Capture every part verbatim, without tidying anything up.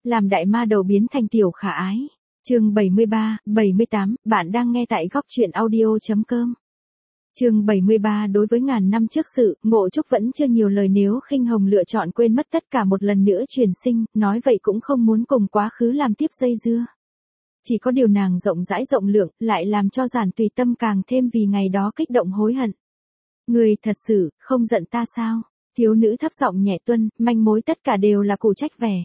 Làm đại ma đầu biến thành tiểu khả ái. Chương bảy mươi ba, bảy mươi tám, bạn đang nghe tại góc truyện audio chấm com. Chương bảy mươi ba đối với ngàn năm trước sự, Ngộ Trúc vẫn chưa nhiều lời nếu Khinh Hồng lựa chọn quên mất tất cả một lần nữa truyền sinh, nói vậy cũng không muốn cùng quá khứ làm tiếp dây dưa. Chỉ có điều nàng rộng rãi rộng lượng, lại làm cho Giản Tùy Tâm càng thêm vì ngày đó kích động hối hận. Người thật sự, không giận ta sao? Thiếu nữ thấp giọng nhẹ tuân, manh mối tất cả đều là cụ trách vẻ.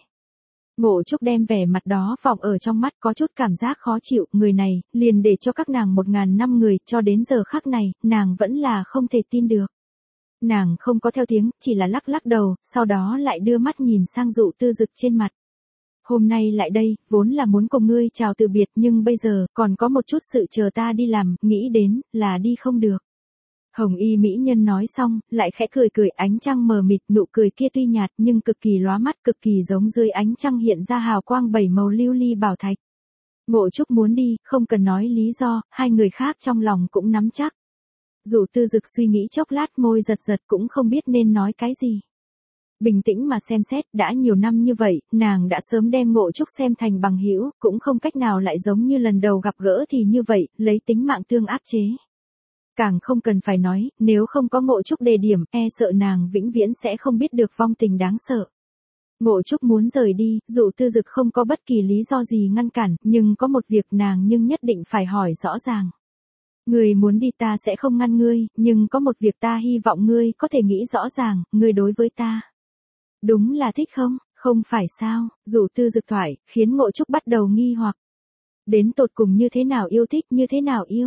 Ngộ Trúc đem vẻ mặt đó vọng ở trong mắt có chút cảm giác khó chịu, người này, liền để cho các nàng một ngàn năm người, cho đến giờ khắc này, nàng vẫn là không thể tin được. Nàng không có theo tiếng, chỉ là lắc lắc đầu, sau đó lại đưa mắt nhìn sang Dụ Tư Dực trên mặt. Hôm nay lại đây, vốn là muốn cùng ngươi chào từ biệt nhưng bây giờ, còn có một chút sự chờ ta đi làm, nghĩ đến, là đi không được. Hồng y mỹ nhân nói xong, lại khẽ cười cười, ánh trăng mờ mịt, nụ cười kia tuy nhạt nhưng cực kỳ lóa mắt, cực kỳ giống dưới ánh trăng hiện ra hào quang bảy màu lưu ly bảo thạch. Ngộ Trúc muốn đi, không cần nói lý do, hai người khác trong lòng cũng nắm chắc. Dụ Tư Dực suy nghĩ chốc lát, môi giật giật cũng không biết nên nói cái gì. Bình tĩnh mà xem xét, đã nhiều năm như vậy, nàng đã sớm đem Ngộ Trúc xem thành bằng hữu, cũng không cách nào lại giống như lần đầu gặp gỡ thì như vậy, lấy tính mạng tương áp chế. Càng không cần phải nói, nếu không có Ngộ Trúc đề điểm, e sợ nàng vĩnh viễn sẽ không biết được vong tình đáng sợ. Ngộ Trúc muốn rời đi, Dụ Tư Dực không có bất kỳ lý do gì ngăn cản, nhưng có một việc nàng nhưng nhất định phải hỏi rõ ràng. Ngươi muốn đi ta sẽ không ngăn ngươi, nhưng có một việc ta hy vọng ngươi có thể nghĩ rõ ràng, ngươi đối với ta. Đúng là thích không, không phải sao? Dụ Tư Dực thoại, khiến Ngộ Trúc bắt đầu nghi hoặc. Đến tột cùng như thế nào yêu thích, như thế nào yêu?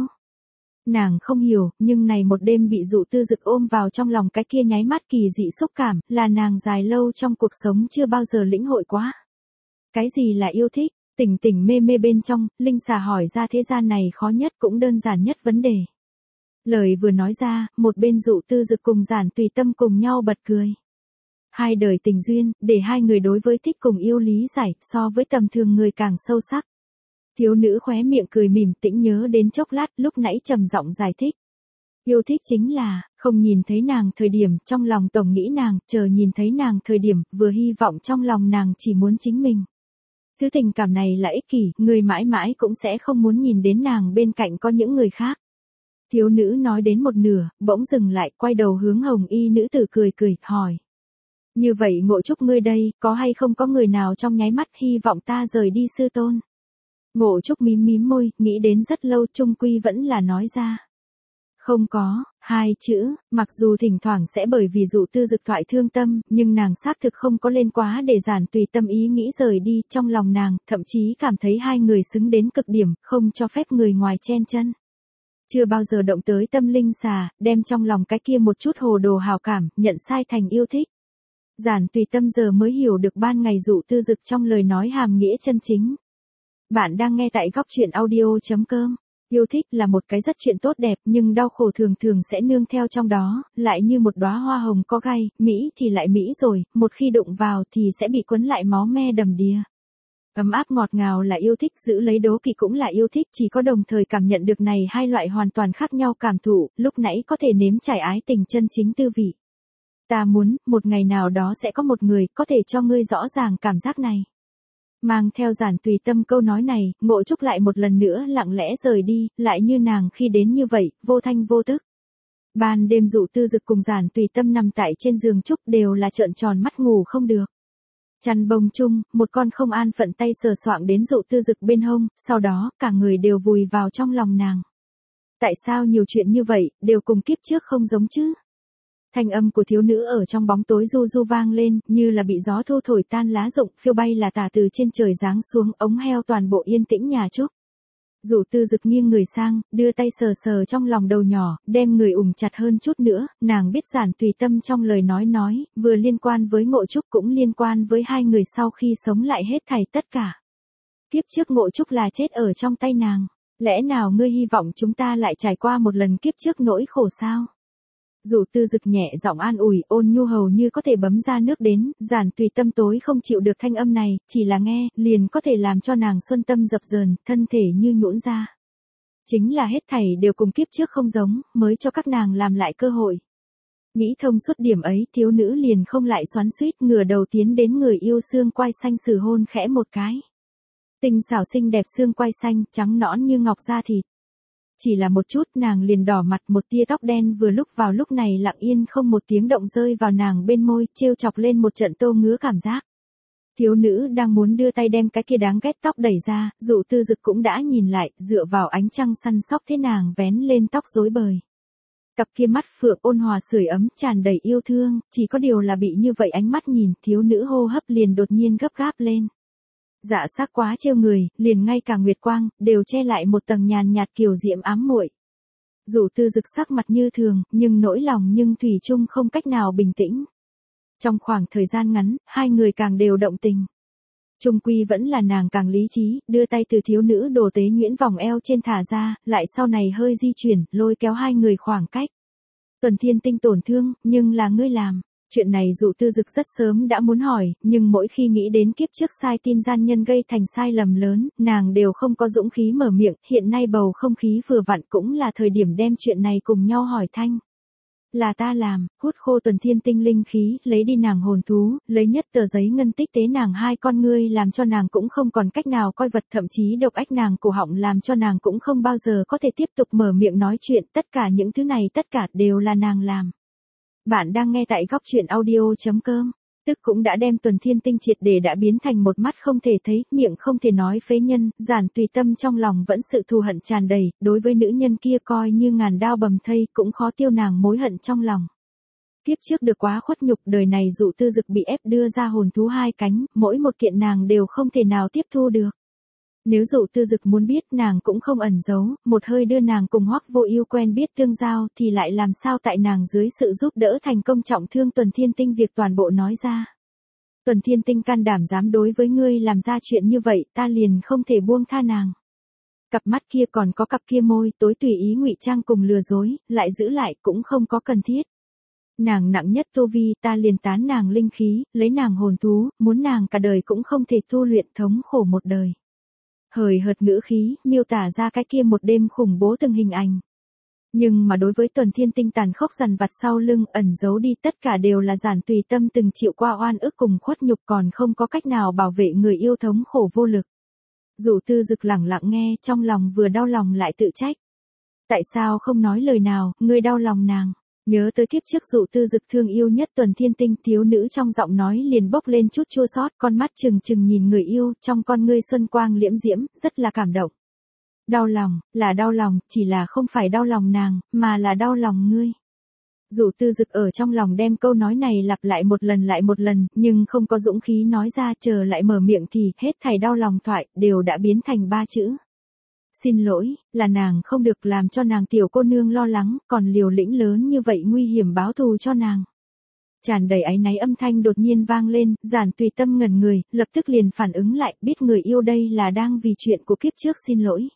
Nàng không hiểu, nhưng này một đêm bị Dụ Tư Dực ôm vào trong lòng, cái kia nháy mắt kỳ dị xúc cảm, là nàng dài lâu trong cuộc sống chưa bao giờ lĩnh hội quá. Cái gì là yêu thích? Tỉnh tỉnh mê mê bên trong, Linh Xà hỏi ra thế gian này khó nhất cũng đơn giản nhất vấn đề. Lời vừa nói ra, một bên Dụ Tư Dực cùng Giản Tùy Tâm cùng nhau bật cười. Hai đời tình duyên, để hai người đối với thích cùng yêu lý giải, so với tầm thường người càng sâu sắc. Thiếu nữ khóe miệng cười mỉm tĩnh nhớ đến chốc lát, lúc nãy trầm giọng giải thích. Yêu thích chính là, không nhìn thấy nàng thời điểm, trong lòng tổng nghĩ nàng, chờ nhìn thấy nàng thời điểm, vừa hy vọng trong lòng nàng chỉ muốn chính mình. Thứ tình cảm này là ích kỷ, người mãi mãi cũng sẽ không muốn nhìn đến nàng bên cạnh có những người khác. Thiếu nữ nói đến một nửa, bỗng dừng lại, quay đầu hướng Hồng y nữ tử cười cười, hỏi. Như vậy Ngộ Trúc ngươi đây, có hay không có người nào trong nháy mắt hy vọng ta rời đi sư tôn? Ngộ Trúc mím mím môi, nghĩ đến rất lâu chung quy vẫn là nói ra. Không có, hai chữ, mặc dù thỉnh thoảng sẽ bởi vì Dụ Tư Dực thoại thương tâm, nhưng nàng xác thực không có lên quá để Giản Tùy Tâm ý nghĩ rời đi, trong lòng nàng, thậm chí cảm thấy hai người xứng đến cực điểm, không cho phép người ngoài chen chân. Chưa bao giờ động tới tâm Linh Xà, đem trong lòng cái kia một chút hồ đồ hào cảm, nhận sai thành yêu thích. Giản Tùy Tâm giờ mới hiểu được ban ngày Dụ Tư Dực trong lời nói hàm nghĩa chân chính. Bạn đang nghe tại góc truyện audio chấm com. Yêu thích là một cái rất chuyện tốt đẹp nhưng đau khổ thường thường sẽ nương theo trong đó, lại như một đóa hoa hồng có gai, Mỹ thì lại Mỹ rồi, một khi đụng vào thì sẽ bị quấn lại máu me đầm đìa. Ấm áp ngọt ngào là yêu thích, giữ lấy đố kỵ cũng là yêu thích, chỉ có đồng thời cảm nhận được này hai loại hoàn toàn khác nhau cảm thụ, lúc nãy có thể nếm trải ái tình chân chính tư vị. Ta muốn, một ngày nào đó sẽ có một người, có thể cho ngươi rõ ràng cảm giác này. Mang theo Giản Tùy Tâm câu nói này, Ngộ Trúc lại một lần nữa lặng lẽ rời đi, lại như nàng khi đến như vậy, vô thanh vô tức. Ban đêm Dụ Tư Dực cùng Giản Tùy Tâm nằm tại trên giường trúc đều là trợn tròn mắt ngủ không được. Chăn bông chung, một con không an phận tay sờ soạng đến Dụ Tư Dực bên hông, sau đó, cả người đều vùi vào trong lòng nàng. Tại sao nhiều chuyện như vậy, đều cùng kiếp trước không giống chứ? Thanh âm của thiếu nữ ở trong bóng tối du du vang lên, như là bị gió thu thổi tan lá rụng, phiêu bay là tả từ trên trời giáng xuống, ống heo toàn bộ yên tĩnh nhà trúc. Dụ Tư Dực nghiêng người sang, đưa tay sờ sờ trong lòng đầu nhỏ, đem người ủng chặt hơn chút nữa, nàng biết Giản Tùy Tâm trong lời nói nói, vừa liên quan với Ngộ Trúc cũng liên quan với hai người sau khi sống lại hết thảy tất cả. Kiếp trước Ngộ Trúc là chết ở trong tay nàng, lẽ nào ngươi hy vọng chúng ta lại trải qua một lần kiếp trước nỗi khổ sao? Dụ Tư Dực nhẹ giọng an ủi, ôn nhu hầu như có thể bấm ra nước đến, Giản Tùy Tâm tối không chịu được thanh âm này, chỉ là nghe, liền có thể làm cho nàng xuân tâm dập dờn, thân thể như nhũn ra. Chính là hết thảy đều cùng kiếp trước không giống, mới cho các nàng làm lại cơ hội. Nghĩ thông suốt điểm ấy, thiếu nữ liền không lại xoắn xuýt, ngửa đầu tiến đến người yêu xương quai xanh sử hôn khẽ một cái. Tinh xảo xinh đẹp xương quai xanh, trắng nõn như ngọc da thịt. Chỉ là một chút nàng liền đỏ mặt, một tia tóc đen vừa lúc vào lúc này lặng yên không một tiếng động rơi vào nàng bên môi, trêu chọc lên một trận tô ngứa cảm giác. Thiếu nữ đang muốn đưa tay đem cái kia đáng ghét tóc đẩy ra, Dụ Tư Dực cũng đã nhìn lại, dựa vào ánh trăng săn sóc thế nàng vén lên tóc rối bời. Cặp kia mắt phượng ôn hòa sưởi ấm tràn đầy yêu thương, chỉ có điều là bị như vậy ánh mắt nhìn, thiếu nữ hô hấp liền đột nhiên gấp gáp lên. Dạ sắc quá trêu người, liền ngay cả nguyệt quang, đều che lại một tầng nhàn nhạt kiều diễm ám muội. Dụ Tư Dực sắc mặt như thường, nhưng nỗi lòng nhưng thủy chung không cách nào bình tĩnh. Trong khoảng thời gian ngắn, hai người càng đều động tình. Trung quy vẫn là nàng càng lý trí, đưa tay từ thiếu nữ đồ tế nhuyễn vòng eo trên thả ra, lại sau này hơi di chuyển, lôi kéo hai người khoảng cách. Tuần Thiên Tinh tổn thương, nhưng là ngươi làm. Chuyện này Dụ Tư Dực rất sớm đã muốn hỏi, nhưng mỗi khi nghĩ đến kiếp trước sai tin gian nhân gây thành sai lầm lớn, nàng đều không có dũng khí mở miệng, hiện nay bầu không khí vừa vặn cũng là thời điểm đem chuyện này cùng nhau hỏi thanh. Là ta làm, hút khô Tuần Thiên Tinh linh khí, lấy đi nàng hồn thú, lấy nhất tờ giấy ngân tích tế nàng hai con ngươi làm cho nàng cũng không còn cách nào coi vật, thậm chí độc ách nàng cổ họng làm cho nàng cũng không bao giờ có thể tiếp tục mở miệng nói chuyện, tất cả những thứ này tất cả đều là nàng làm. Bạn đang nghe tại góc truyện audio chấm com, tức cũng đã đem Tuần Thiên Tinh triệt để đã biến thành một mắt không thể thấy, miệng không thể nói phế nhân, Giản Tùy Tâm trong lòng vẫn sự thù hận tràn đầy, đối với nữ nhân kia coi như ngàn đao bầm thây cũng khó tiêu nàng mối hận trong lòng. Kiếp trước được quá khuất nhục, đời này Dụ Tư Dực bị ép đưa ra hồn thú hai cánh, mỗi một kiện nàng đều không thể nào tiếp thu được. Nếu Dụ Tư Dực muốn biết nàng cũng không ẩn giấu, một hơi đưa nàng cùng Hoắc Vô Ưu quen biết tương giao thì lại làm sao tại nàng dưới sự giúp đỡ thành công trọng thương Tuần Thiên Tinh việc toàn bộ nói ra. Tuần Thiên Tinh can đảm dám đối với ngươi làm ra chuyện như vậy, ta liền không thể buông tha nàng. Cặp mắt kia còn có cặp kia môi, tối tùy ý ngụy trang cùng lừa dối, lại giữ lại cũng không có cần thiết. Nàng nặng nhất tu vi, ta liền tán nàng linh khí, lấy nàng hồn thú, muốn nàng cả đời cũng không thể tu luyện, thống khổ một đời. Hời hợt ngữ khí, miêu tả ra cái kia một đêm khủng bố từng hình ảnh. Nhưng mà đối với Tuần Thiên Tinh tàn khốc dằn vặt sau lưng, ẩn giấu đi tất cả đều là Giản Tùy Tâm từng chịu qua oan ức cùng khuất nhục, còn không có cách nào bảo vệ người yêu, thống khổ vô lực. Dụ Tư Dực lẳng lặng nghe, trong lòng vừa đau lòng lại tự trách. Tại sao không nói lời nào, ngươi đau lòng nàng. Nhớ tới kiếp trước Dụ Tư Dực thương yêu nhất Tuần Thiên Tinh, thiếu nữ trong giọng nói liền bốc lên chút chua xót, con mắt trừng trừng nhìn người yêu, trong con ngươi xuân quang liễm diễm, rất là cảm động. Đau lòng, là đau lòng, chỉ là không phải đau lòng nàng, mà là đau lòng ngươi. Dụ Tư Dực ở trong lòng đem câu nói này lặp lại một lần lại một lần, nhưng không có dũng khí nói ra, chờ lại mở miệng thì hết thảy đau lòng thoại đều đã biến thành ba chữ. Xin lỗi, là nàng không được làm cho nàng tiểu cô nương lo lắng, còn liều lĩnh lớn như vậy nguy hiểm báo thù cho nàng. Tràn đầy áy náy âm thanh đột nhiên vang lên, Giản Tùy Tâm ngẩn người, lập tức liền phản ứng lại, biết người yêu đây là đang vì chuyện của kiếp trước xin lỗi.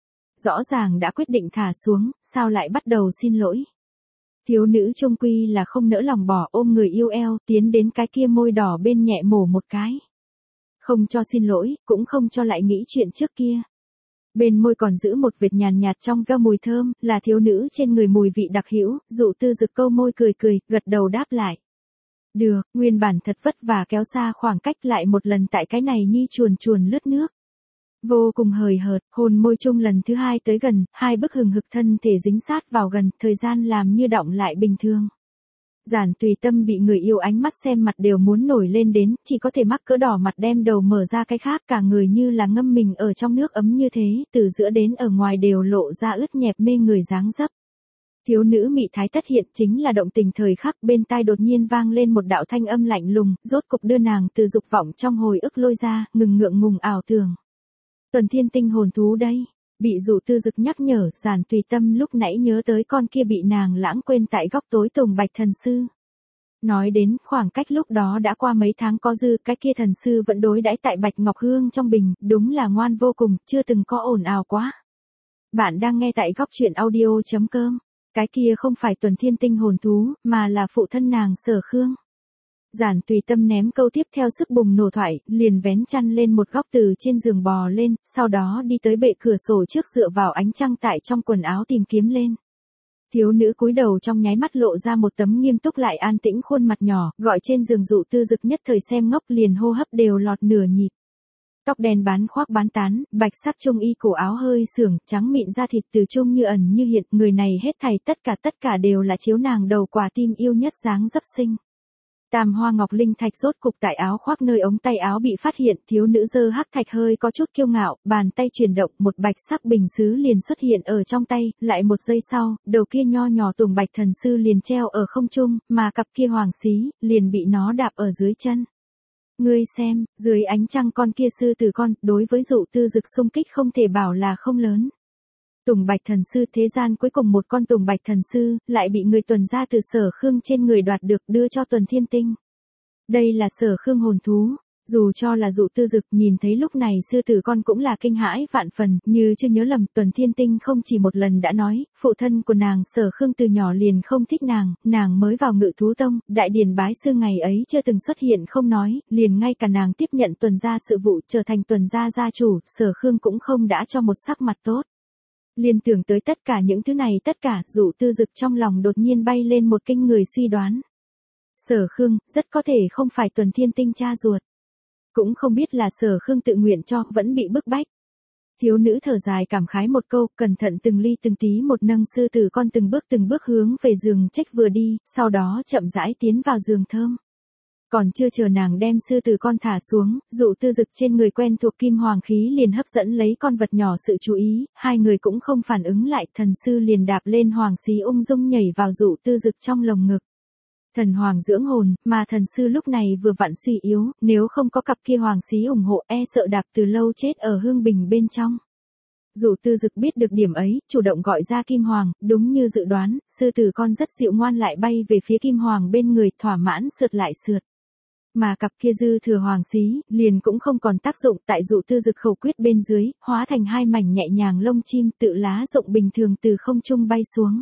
Rõ ràng đã quyết định thả xuống, sao lại bắt đầu xin lỗi. Thiếu nữ trung quy là không nỡ lòng bỏ, ôm người yêu eo, tiến đến cái kia môi đỏ bên nhẹ mổ một cái. Không cho xin lỗi, cũng không cho lại nghĩ chuyện trước kia. Bên môi còn giữ một vệt nhàn nhạt trong veo mùi thơm, là thiếu nữ trên người mùi vị đặc hữu, Dụ Tư Dực câu môi cười cười, gật đầu đáp lại. Được, nguyên bản thật vất vả kéo xa khoảng cách lại một lần tại cái này nhi chuồn chuồn lướt nước. Vô cùng hời hợt, hôn môi chung lần thứ hai tới gần, hai bức hừng hực thân thể dính sát vào gần, thời gian làm như đọng lại bình thường. Giản Tùy Tâm bị người yêu ánh mắt xem mặt đều muốn nổi lên đến, chỉ có thể mắc cỡ đỏ mặt đem đầu mở ra cái khác, cả người như là ngâm mình ở trong nước ấm như thế, từ giữa đến ở ngoài đều lộ ra ướt nhẹp mê người dáng dấp. Thiếu nữ mị thái tất hiện chính là động tình thời khắc, bên tai đột nhiên vang lên một đạo thanh âm lạnh lùng, rốt cục đưa nàng từ dục vọng trong hồi ức lôi ra, ngừng ngượng ngùng ảo tưởng. Tuần Thiên Tinh hồn thú đây. Bị Dụ Tư Dực nhắc nhở, Giản Tùy Tâm lúc nãy nhớ tới con kia bị nàng lãng quên tại góc tối Tùng Bạch Thần Sư. Nói đến, khoảng cách lúc đó đã qua mấy tháng có dư, cái kia thần sư vẫn đối đãi tại Bạch Ngọc Hương trong bình, đúng là ngoan vô cùng, chưa từng có ồn ào quá. Bạn đang nghe tại góc truyện audio chấm com, cái kia không phải Tuần Thiên Tinh hồn thú, mà là phụ thân nàng Sở Khương. Giản Tùy Tâm ném câu tiếp theo sức bùng nổ thoại, liền vén chăn lên một góc từ trên giường bò lên, sau đó đi tới bệ cửa sổ trước dựa vào ánh trăng tại trong quần áo tìm kiếm lên. Thiếu nữ cúi đầu trong nháy mắt lộ ra một tấm nghiêm túc lại an tĩnh khuôn mặt nhỏ, gọi trên giường Dụ Tư Dực nhất thời xem ngốc liền hô hấp đều lọt nửa nhịp. Tóc đen bán khoác bán tán, bạch sắc trung y cổ áo hơi sưởng, trắng mịn da thịt từ trung như ẩn như hiện, người này hết thảy tất cả tất cả đều là chiếu nàng đầu quả tim yêu nhất dáng dấp xinh. Tam hoa ngọc linh thạch rốt cục tại áo khoác nơi ống tay áo bị phát hiện, thiếu nữ giơ hắc thạch hơi có chút kiêu ngạo, bàn tay chuyển động, một bạch sắc bình sứ liền xuất hiện ở trong tay, lại một giây sau, đầu kia nho nhỏ tùng bạch thần sư liền treo ở không trung, mà cặp kia hoàng xí, liền bị nó đạp ở dưới chân. Ngươi xem, dưới ánh trăng con kia sư tử con, đối với Dụ Tư Dực xung kích không thể bảo là không lớn. Tùng bạch thần sư thế gian cuối cùng một con tùng bạch thần sư, lại bị người Tuần gia từ Sở Khương trên người đoạt được đưa cho Tuần Thiên Tinh. Đây là Sở Khương hồn thú, dù cho là Dụ Tư Dực nhìn thấy lúc này sư tử con cũng là kinh hãi vạn phần, như chưa nhớ lầm Tuần Thiên Tinh không chỉ một lần đã nói, phụ thân của nàng Sở Khương từ nhỏ liền không thích nàng, nàng mới vào Ngự Thú Tông, đại điển bái sư ngày ấy chưa từng xuất hiện không nói, liền ngay cả nàng tiếp nhận Tuần gia sự vụ trở thành Tuần gia gia chủ, Sở Khương cũng không đã cho một sắc mặt tốt. Liên tưởng tới tất cả những thứ này tất cả, Dụ Tư Dực trong lòng đột nhiên bay lên một kinh người suy đoán. Sở Khương, rất có thể không phải Tuần Thiên Tinh cha ruột. Cũng không biết là Sở Khương tự nguyện cho, vẫn bị bức bách. Thiếu nữ thở dài cảm khái một câu, cẩn thận từng ly từng tí một nâng sư tử con từng bước từng bước hướng về giường trách vừa đi, sau đó chậm rãi tiến vào giường thơm. Còn chưa chờ nàng đem sư tử con thả xuống, Dụ Tư Dực trên người quen thuộc kim hoàng khí liền hấp dẫn lấy con vật nhỏ sự chú ý, hai người cũng không phản ứng lại, thần sư liền đạp lên hoàng xí ung dung nhảy vào Dụ Tư Dực trong lồng ngực. Thần hoàng dưỡng hồn, mà thần sư lúc này vừa vặn suy yếu, nếu không có cặp kia hoàng xí ủng hộ e sợ đạp từ lâu chết ở hương bình bên trong. Dụ Tư Dực biết được điểm ấy, chủ động gọi ra Kim Hoàng, đúng như dự đoán, sư tử con rất dịu ngoan lại bay về phía Kim Hoàng bên người, thỏa mãn sượt lại sượt. Mà cặp kia dư thừa hoàng xí, liền cũng không còn tác dụng, tại Dụ Tư Dực khẩu quyết bên dưới, hóa thành hai mảnh nhẹ nhàng lông chim tự lá rụng bình thường từ không trung bay xuống.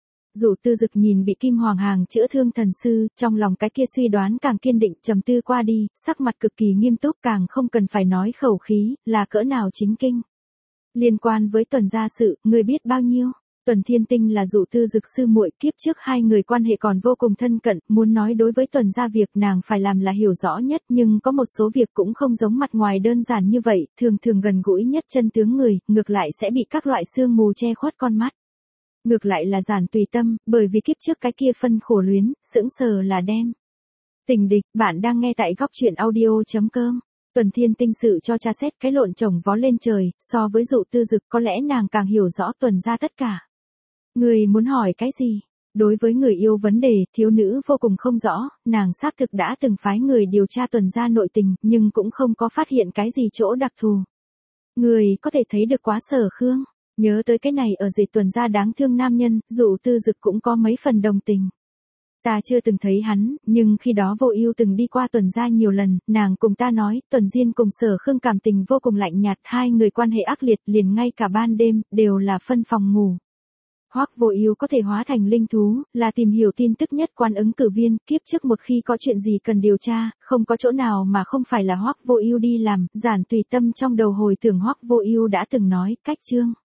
Dụ Tư Dực nhìn bị Kim Hoàng hàng chữa thương thần sư, trong lòng cái kia suy đoán càng kiên định, trầm tư qua đi, sắc mặt cực kỳ nghiêm túc, càng không cần phải nói khẩu khí, là cỡ nào chính kinh. Liên quan với Tuần gia sự, người biết bao nhiêu? Tuần Thiên Tinh là Dụ Tư Dực sư muội, kiếp trước hai người quan hệ còn vô cùng thân cận, muốn nói đối với Tuần gia việc nàng phải làm là hiểu rõ nhất, nhưng có một số việc cũng không giống mặt ngoài đơn giản như vậy, thường thường gần gũi nhất chân tướng người, ngược lại sẽ bị các loại sương mù che khuất con mắt. Ngược lại là giản tùy tâm, bởi vì kiếp trước cái kia phân khổ luyến, sững sờ là đem. Tình địch, bạn đang nghe tại góc truyện audio chấm com. Tuần Thiên Tinh sự cho cha xét cái lộn chồng vó lên trời, so với Dụ Tư Dực có lẽ nàng càng hiểu rõ Tuần gia tất cả. Người muốn hỏi cái gì? Đối với người yêu vấn đề, thiếu nữ vô cùng không rõ, nàng xác thực đã từng phái người điều tra Tuần gia nội tình, nhưng cũng không có phát hiện cái gì chỗ đặc thù. Người có thể thấy được quá Sở Khương. Nhớ tới cái này ở dịch Tuần gia đáng thương nam nhân, Dụ Tư Dực cũng có mấy phần đồng tình. Ta chưa từng thấy hắn, nhưng khi đó Vô Ưu từng đi qua Tuần gia nhiều lần, nàng cùng ta nói, Tuần Diên cùng Sở Khương cảm tình vô cùng lạnh nhạt, hai người quan hệ ác liệt, liền ngay cả ban đêm đều là phân phòng ngủ. Hoắc Vô Ưu có thể hóa thành linh thú, là tìm hiểu tin tức nhất quan ứng cử viên, kiếp trước một khi có chuyện gì cần điều tra, không có chỗ nào mà không phải là Hoắc Vô Ưu đi làm, giản tùy tâm trong đầu hồi tưởng Hoắc Vô Ưu đã từng nói, cách chương